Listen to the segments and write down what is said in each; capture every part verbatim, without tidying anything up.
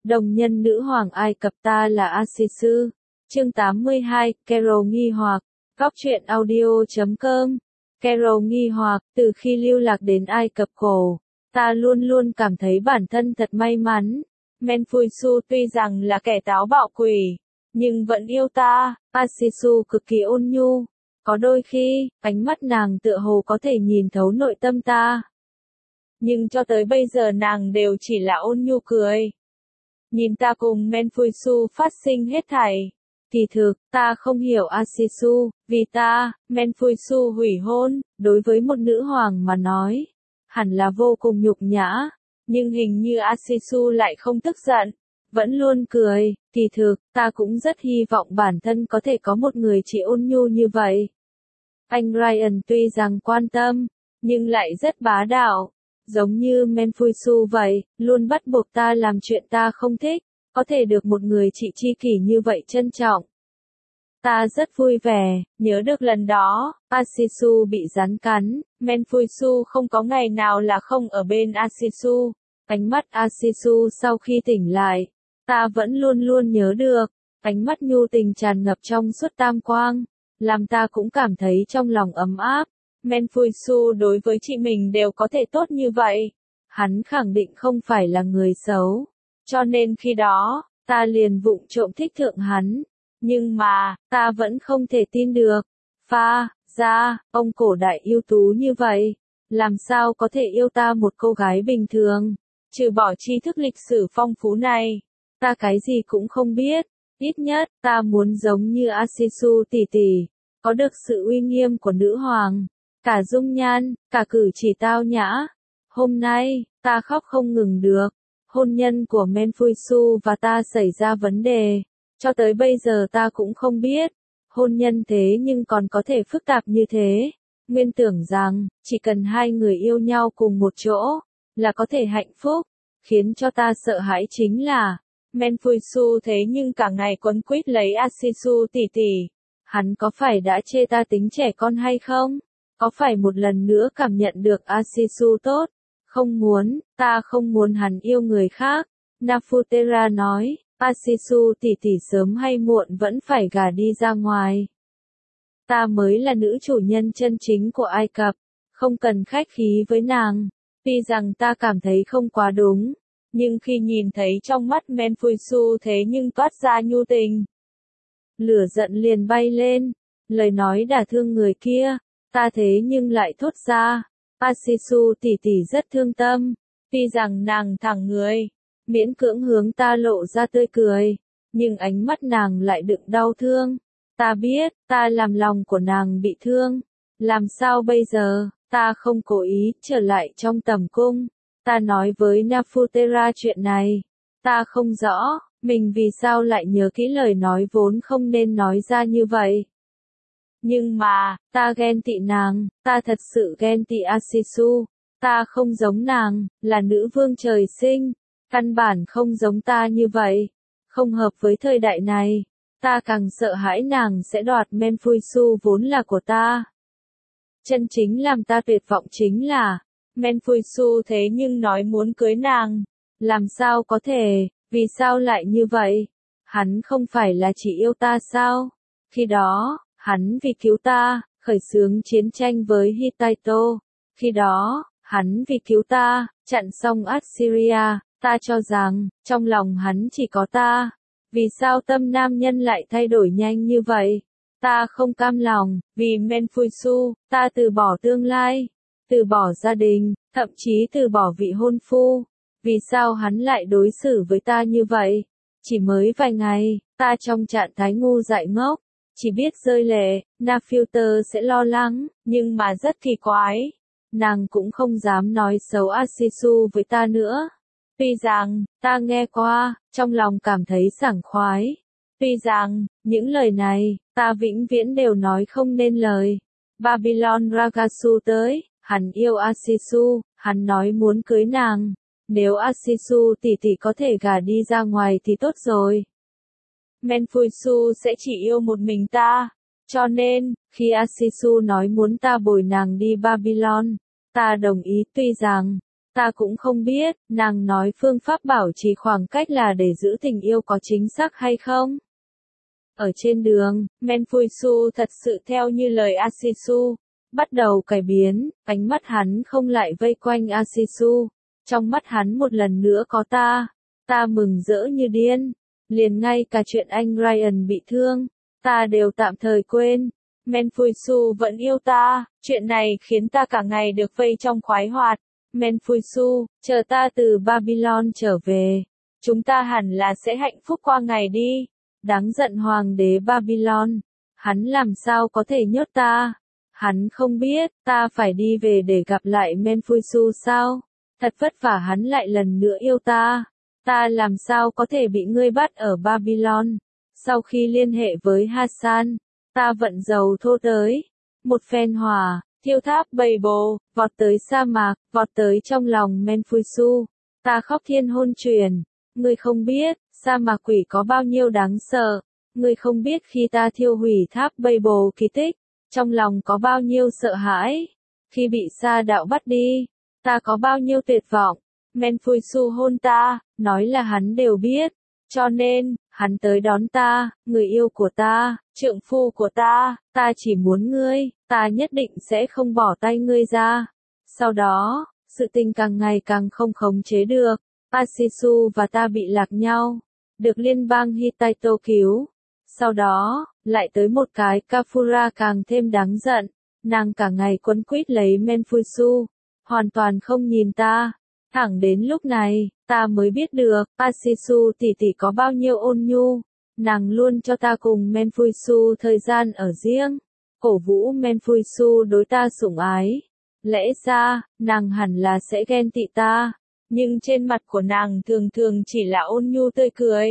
Đồng nhân nữ hoàng Ai Cập ta là Asisu. Chương tám mươi hai, Carol nghi hoặc. Góc truyện audio chấm com. Carol nghi hoặc, từ khi lưu lạc đến Ai Cập cổ, ta luôn luôn cảm thấy bản thân thật may mắn. Menfuisu tuy rằng là kẻ táo bạo quỷ, nhưng vẫn yêu ta. Asisu cực kỳ ôn nhu. Có đôi khi, ánh mắt nàng tựa hồ có thể nhìn thấu nội tâm ta. Nhưng cho tới bây giờ nàng đều chỉ là ôn nhu cười. Nhìn ta cùng Menfuisu phát sinh hết thảy. Kỳ thực, ta không hiểu Asisu, vì ta, Menfuisu hủy hôn, đối với một nữ hoàng mà nói, hẳn là vô cùng nhục nhã. Nhưng hình như Asisu lại không tức giận, vẫn luôn cười. Kỳ thực, ta cũng rất hy vọng bản thân có thể có một người chị ôn nhu như vậy. Anh Ryan tuy rằng quan tâm, nhưng lại rất bá đạo. Giống như Menfuisu vậy, luôn bắt buộc ta làm chuyện ta không thích, có thể được một người chị tri kỷ như vậy trân trọng. Ta rất vui vẻ, nhớ được lần đó, Asisu bị rắn cắn, Menfuisu không có ngày nào là không ở bên Asisu. Ánh mắt Asisu sau khi tỉnh lại, ta vẫn luôn luôn nhớ được, ánh mắt nhu tình tràn ngập trong suốt tam quang, làm ta cũng cảm thấy trong lòng ấm áp. Menfuisu đối với chị mình đều có thể tốt như vậy. Hắn khẳng định không phải là người xấu. Cho nên khi đó, ta liền vụng trộm thích thượng hắn. Nhưng mà, ta vẫn không thể tin được. Pha, ra, ông cổ đại ưu tú như vậy. Làm sao có thể yêu ta một cô gái bình thường? Trừ bỏ tri thức lịch sử phong phú này, ta cái gì cũng không biết. Ít nhất, ta muốn giống như Asisu tỷ tỷ, có được sự uy nghiêm của nữ hoàng. Cả dung nhan, cả cử chỉ tao nhã. Hôm nay, ta khóc không ngừng được. Hôn nhân của Menfuisu và ta xảy ra vấn đề. Cho tới bây giờ ta cũng không biết. Hôn nhân thế nhưng còn có thể phức tạp như thế. Nguyên tưởng rằng, chỉ cần hai người yêu nhau cùng một chỗ, là có thể hạnh phúc. Khiến cho ta sợ hãi chính là, Menfuisu thế nhưng cả ngày quấn quýt lấy Asisu tỷ tỷ. Hắn có phải đã chê ta tính trẻ con hay không? Có phải một lần nữa cảm nhận được Asisu tốt? Không muốn, ta không muốn hắn yêu người khác. Nafutera nói, Asisu tỷ tỷ sớm hay muộn vẫn phải gả đi ra ngoài. Ta mới là nữ chủ nhân chân chính của Ai Cập, không cần khách khí với nàng. Tuy rằng ta cảm thấy không quá đúng, nhưng khi nhìn thấy trong mắt Menfuisu thế nhưng toát ra nhu tình. Lửa giận liền bay lên, lời nói đả thương người kia. Ta thế nhưng lại thốt ra, Asisu tỷ tỷ rất thương tâm, tuy rằng nàng thẳng người, miễn cưỡng hướng ta lộ ra tươi cười, nhưng ánh mắt nàng lại đựng đau thương. Ta biết, ta làm lòng của nàng bị thương, làm sao bây giờ, ta không cố ý trở lại trong tầm cung. Ta nói với Nafutera chuyện này, ta không rõ, mình vì sao lại nhớ kỹ lời nói vốn không nên nói ra như vậy. Nhưng mà, ta ghen tị nàng, ta thật sự ghen tị Asisu, ta không giống nàng, là nữ vương trời sinh, căn bản không giống ta như vậy, không hợp với thời đại này, ta càng sợ hãi nàng sẽ đoạt Menfuisu vốn là của ta. Chân chính làm ta tuyệt vọng chính là, Menfuisu thế nhưng nói muốn cưới nàng, làm sao có thể, vì sao lại như vậy, hắn không phải là chỉ yêu ta sao, khi đó, hắn vì cứu ta, khởi xướng chiến tranh với Hittito. Khi đó, hắn vì cứu ta, chặn xong Assyria, ta cho rằng, trong lòng hắn chỉ có ta. Vì sao tâm nam nhân lại thay đổi nhanh như vậy? Ta không cam lòng, vì Menfuisu, ta từ bỏ tương lai, từ bỏ gia đình, thậm chí từ bỏ vị hôn phu. Vì sao hắn lại đối xử với ta như vậy? Chỉ mới vài ngày, ta trong trạng thái ngu dại ngốc. Chỉ biết rơi lệ, Nafilter sẽ lo lắng, nhưng mà rất kỳ quái. Nàng cũng không dám nói xấu Asisu với ta nữa. Tuy rằng, ta nghe qua, trong lòng cảm thấy sảng khoái. Tuy rằng, những lời này, ta vĩnh viễn đều nói không nên lời. Babylon Ragasu tới, hắn yêu Asisu, hắn nói muốn cưới nàng. Nếu Asisu tỷ tỷ có thể gả đi ra ngoài thì tốt rồi. Menfuisu sẽ chỉ yêu một mình ta, cho nên, khi Asisu nói muốn ta bồi nàng đi Babylon, ta đồng ý tuy rằng, Ta cũng không biết, nàng nói phương pháp bảo trì khoảng cách là để giữ tình yêu có chính xác hay không? Ở trên đường, Menfuisu thật sự theo như lời Asisu, bắt đầu cải biến, ánh mắt hắn không lại vây quanh Asisu. Trong mắt hắn một lần nữa có ta. Ta mừng rỡ như điên. Liền ngay cả chuyện anh Ryan bị thương, ta đều tạm thời quên. Menfuisu vẫn yêu ta, chuyện này khiến ta cả ngày được vây trong khoái hoạt. Menfuisu, chờ ta từ Babylon trở về. Chúng ta hẳn là sẽ hạnh phúc qua ngày đi. Đáng giận hoàng đế Babylon. Hắn làm sao có thể nhốt ta? Hắn không biết, ta phải đi về để gặp lại Menfuisu sao? Thật vất vả hắn lại lần nữa yêu ta. Ta làm sao có thể bị ngươi bắt ở Babylon? Sau khi liên hệ với Hassan, ta vận dầu thô tới. Một phen hỏa, thiêu tháp bầy bồ, vọt tới sa mạc, vọt tới trong lòng Menfuisu. Ta khóc thiên hôn truyền. Ngươi không biết, sa mạc quỷ có bao nhiêu đáng sợ. Ngươi không biết khi ta thiêu hủy tháp bầy bồ kỳ tích, trong lòng có bao nhiêu sợ hãi. Khi bị sa đạo bắt đi, ta có bao nhiêu tuyệt vọng. Menfuisu hôn ta, nói là hắn đều biết. Cho nên, hắn tới đón ta, người yêu của ta, trượng phu của ta, ta chỉ muốn ngươi, ta nhất định sẽ không bỏ tay ngươi ra. Sau đó, sự tình càng ngày càng không khống chế được. Asisu và ta bị lạc nhau, được liên bang Hittite cứu. Sau đó, lại tới một cái Kafura càng thêm đáng giận. Nàng cả ngày quấn quýt lấy Menfuisu, hoàn toàn không nhìn ta. Thẳng đến lúc này, ta mới biết được, Asisu tỷ tỷ có bao nhiêu ôn nhu. Nàng luôn cho ta cùng Menfuisu thời gian ở riêng, cổ vũ Menfuisu đối ta sủng ái. Lẽ ra, nàng hẳn là sẽ ghen tị ta, nhưng trên mặt của nàng thường thường chỉ là ôn nhu tươi cười.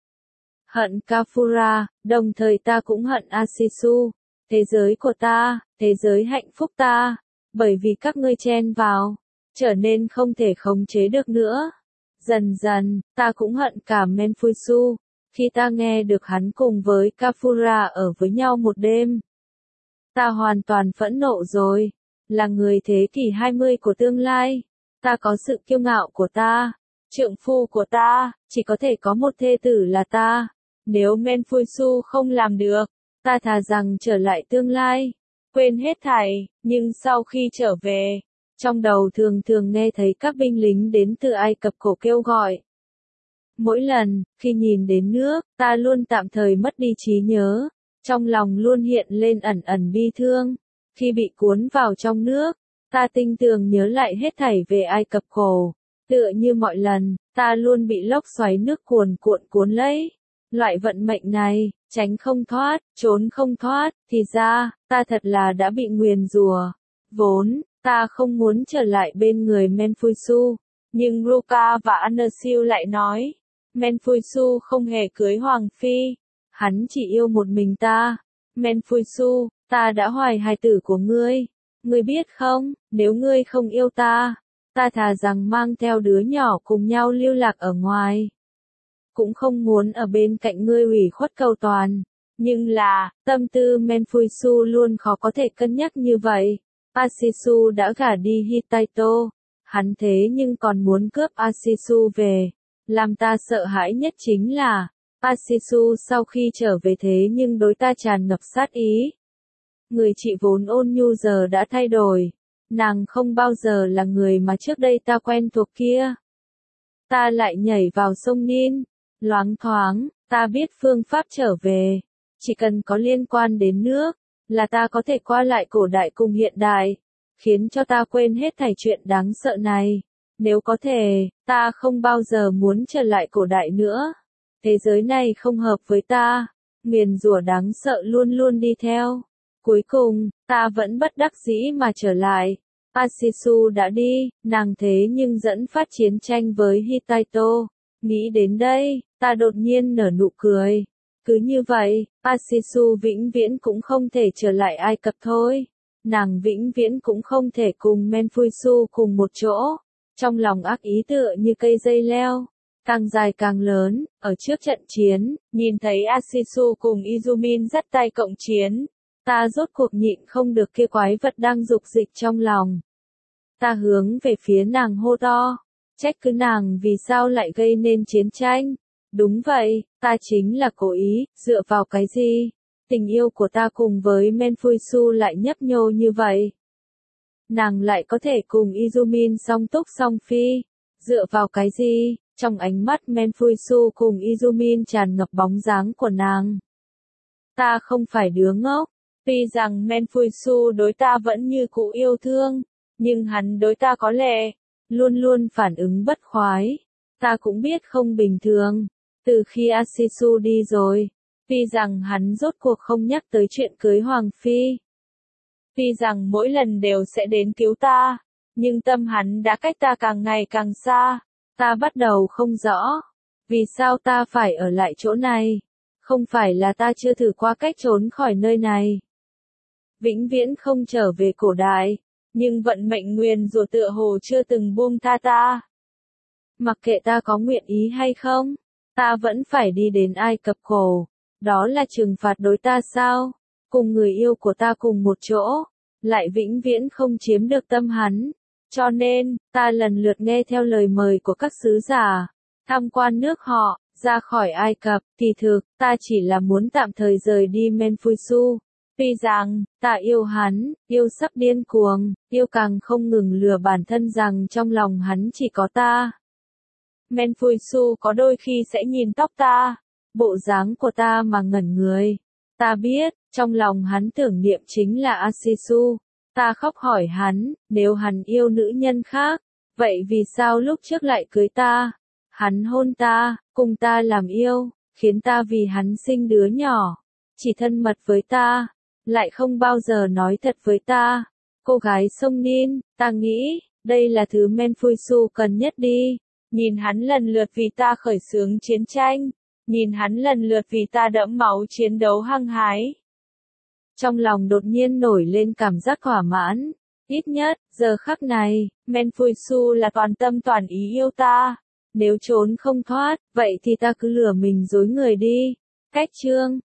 Hận Kafura, đồng thời ta cũng hận Asisu, thế giới của ta, thế giới hạnh phúc ta, bởi vì các ngươi chen vào, trở nên không thể khống chế được nữa. Dần dần, ta cũng hận cả Menfuisu, khi ta nghe được hắn cùng với Kafura ở với nhau một đêm. Ta hoàn toàn phẫn nộ rồi, là người thế kỷ hai mươi của tương lai, ta có sự kiêu ngạo của ta, trượng phu của ta, chỉ có thể có một thê tử là ta. Nếu Menfuisu không làm được, ta thà rằng trở lại tương lai, quên hết thảy, nhưng sau khi trở về, trong đầu thường thường nghe thấy các binh lính đến từ Ai Cập cổ kêu gọi. Mỗi lần, khi nhìn đến nước, ta luôn tạm thời mất đi trí nhớ, trong lòng luôn hiện lên ẩn ẩn bi thương. Khi bị cuốn vào trong nước, ta tinh tường nhớ lại hết thảy về Ai Cập cổ. Tựa như mọi lần, ta luôn bị lốc xoáy nước cuồn cuộn cuốn lấy. Loại vận mệnh này, tránh không thoát, trốn không thoát, thì ra, ta thật là đã bị nguyền rủa. Vốn, ta không muốn trở lại bên người Menfuisu, nhưng Ruka và Anersiu lại nói, Menfuisu không hề cưới Hoàng Phi, hắn chỉ yêu một mình ta. Menfuisu, ta đã hoài hài tử của ngươi, ngươi biết không, nếu ngươi không yêu ta, ta thà rằng mang theo đứa nhỏ cùng nhau lưu lạc ở ngoài. Cũng không muốn ở bên cạnh ngươi ủy khuất cầu toàn. Nhưng là, tâm tư Menfuisu luôn khó có thể cân nhắc như vậy. Asisu đã gả đi Hittite, hắn thế nhưng còn muốn cướp Asisu về. Làm ta sợ hãi nhất chính là, Asisu sau khi trở về thế nhưng đối ta tràn ngập sát ý. Người chị vốn ôn nhu giờ đã thay đổi. Nàng không bao giờ là người mà trước đây ta quen thuộc kia. Ta lại nhảy vào sông Nin. Loáng thoáng, ta biết phương pháp trở về. Chỉ cần có liên quan đến nước, là ta có thể qua lại cổ đại cùng hiện đại, khiến cho ta quên hết thảy chuyện đáng sợ này. Nếu có thể, ta không bao giờ muốn trở lại cổ đại nữa. Thế giới này không hợp với ta. Nguyền rủa đáng sợ luôn luôn đi theo. Cuối cùng, ta vẫn bất đắc dĩ mà trở lại. Asisu đã đi, nàng thế nhưng dẫn phát chiến tranh với Hittite. Nghĩ đến đây, ta đột nhiên nở nụ cười. Cứ như vậy, Asisu vĩnh viễn cũng không thể trở lại Ai Cập thôi. Nàng vĩnh viễn cũng không thể cùng Menfuisu cùng một chỗ. Trong lòng ác ý tựa như cây dây leo, càng dài càng lớn. Ở trước trận chiến, nhìn thấy Asisu cùng Izumin dắt tay cộng chiến, ta rốt cuộc nhịn không được kia quái vật đang dục dịch trong lòng. Ta hướng về phía nàng hô to, trách cứ nàng vì sao lại gây nên chiến tranh. Đúng vậy, ta chính là cố ý, dựa vào cái gì? Tình yêu của ta cùng với Menfuisu lại nhấp nhô như vậy. Nàng lại có thể cùng Izumin song túc song phi. Dựa vào cái gì? Trong ánh mắt Menfuisu cùng Izumin tràn ngập bóng dáng của nàng. Ta không phải đứa ngốc. Tuy rằng Menfuisu đối ta vẫn như cũ yêu thương, nhưng hắn đối ta có lẽ luôn luôn phản ứng bất khoái. Ta cũng biết không bình thường. Từ khi Asisu đi rồi, tuy rằng hắn rốt cuộc không nhắc tới chuyện cưới Hoàng Phi. Tuy rằng mỗi lần đều sẽ đến cứu ta, nhưng tâm hắn đã cách ta càng ngày càng xa. Ta bắt đầu không rõ, vì sao ta phải ở lại chỗ này. Không phải là ta chưa thử qua cách trốn khỏi nơi này. Vĩnh viễn không trở về cổ đại, nhưng vận mệnh nguyền rủa tựa hồ chưa từng buông tha ta. Mặc kệ ta có nguyện ý hay không, ta vẫn phải đi đến Ai Cập cổ. Đó là trừng phạt đối ta sao? Cùng người yêu của ta cùng một chỗ, lại vĩnh viễn không chiếm được tâm hắn. Cho nên, ta lần lượt nghe theo lời mời của các sứ giả, tham quan nước họ, ra khỏi Ai Cập. Kỳ thực, ta chỉ là muốn tạm thời rời đi Menfuisu. Tuy rằng, ta yêu hắn, yêu sắp điên cuồng, yêu càng không ngừng lừa bản thân rằng trong lòng hắn chỉ có ta. Menfuisu có đôi khi sẽ nhìn tóc ta, bộ dáng của ta mà ngẩn người. Ta biết, trong lòng hắn tưởng niệm chính là Asisu. Ta khóc hỏi hắn, nếu hắn yêu nữ nhân khác, vậy vì sao lúc trước lại cưới ta? Hắn hôn ta, cùng ta làm yêu, khiến ta vì hắn sinh đứa nhỏ, chỉ thân mật với ta, lại không bao giờ nói thật với ta. Cô gái sông Nin, ta nghĩ, đây là thứ Menfuisu cần nhất đi. Nhìn hắn lần lượt vì ta khởi xướng chiến tranh, nhìn hắn lần lượt vì ta đẫm máu chiến đấu hăng hái. Trong lòng đột nhiên nổi lên cảm giác thỏa mãn. Ít nhất, giờ khắc này, Menfuisu là toàn tâm toàn ý yêu ta. Nếu trốn không thoát, vậy thì ta cứ lừa mình dối người đi. Cách chương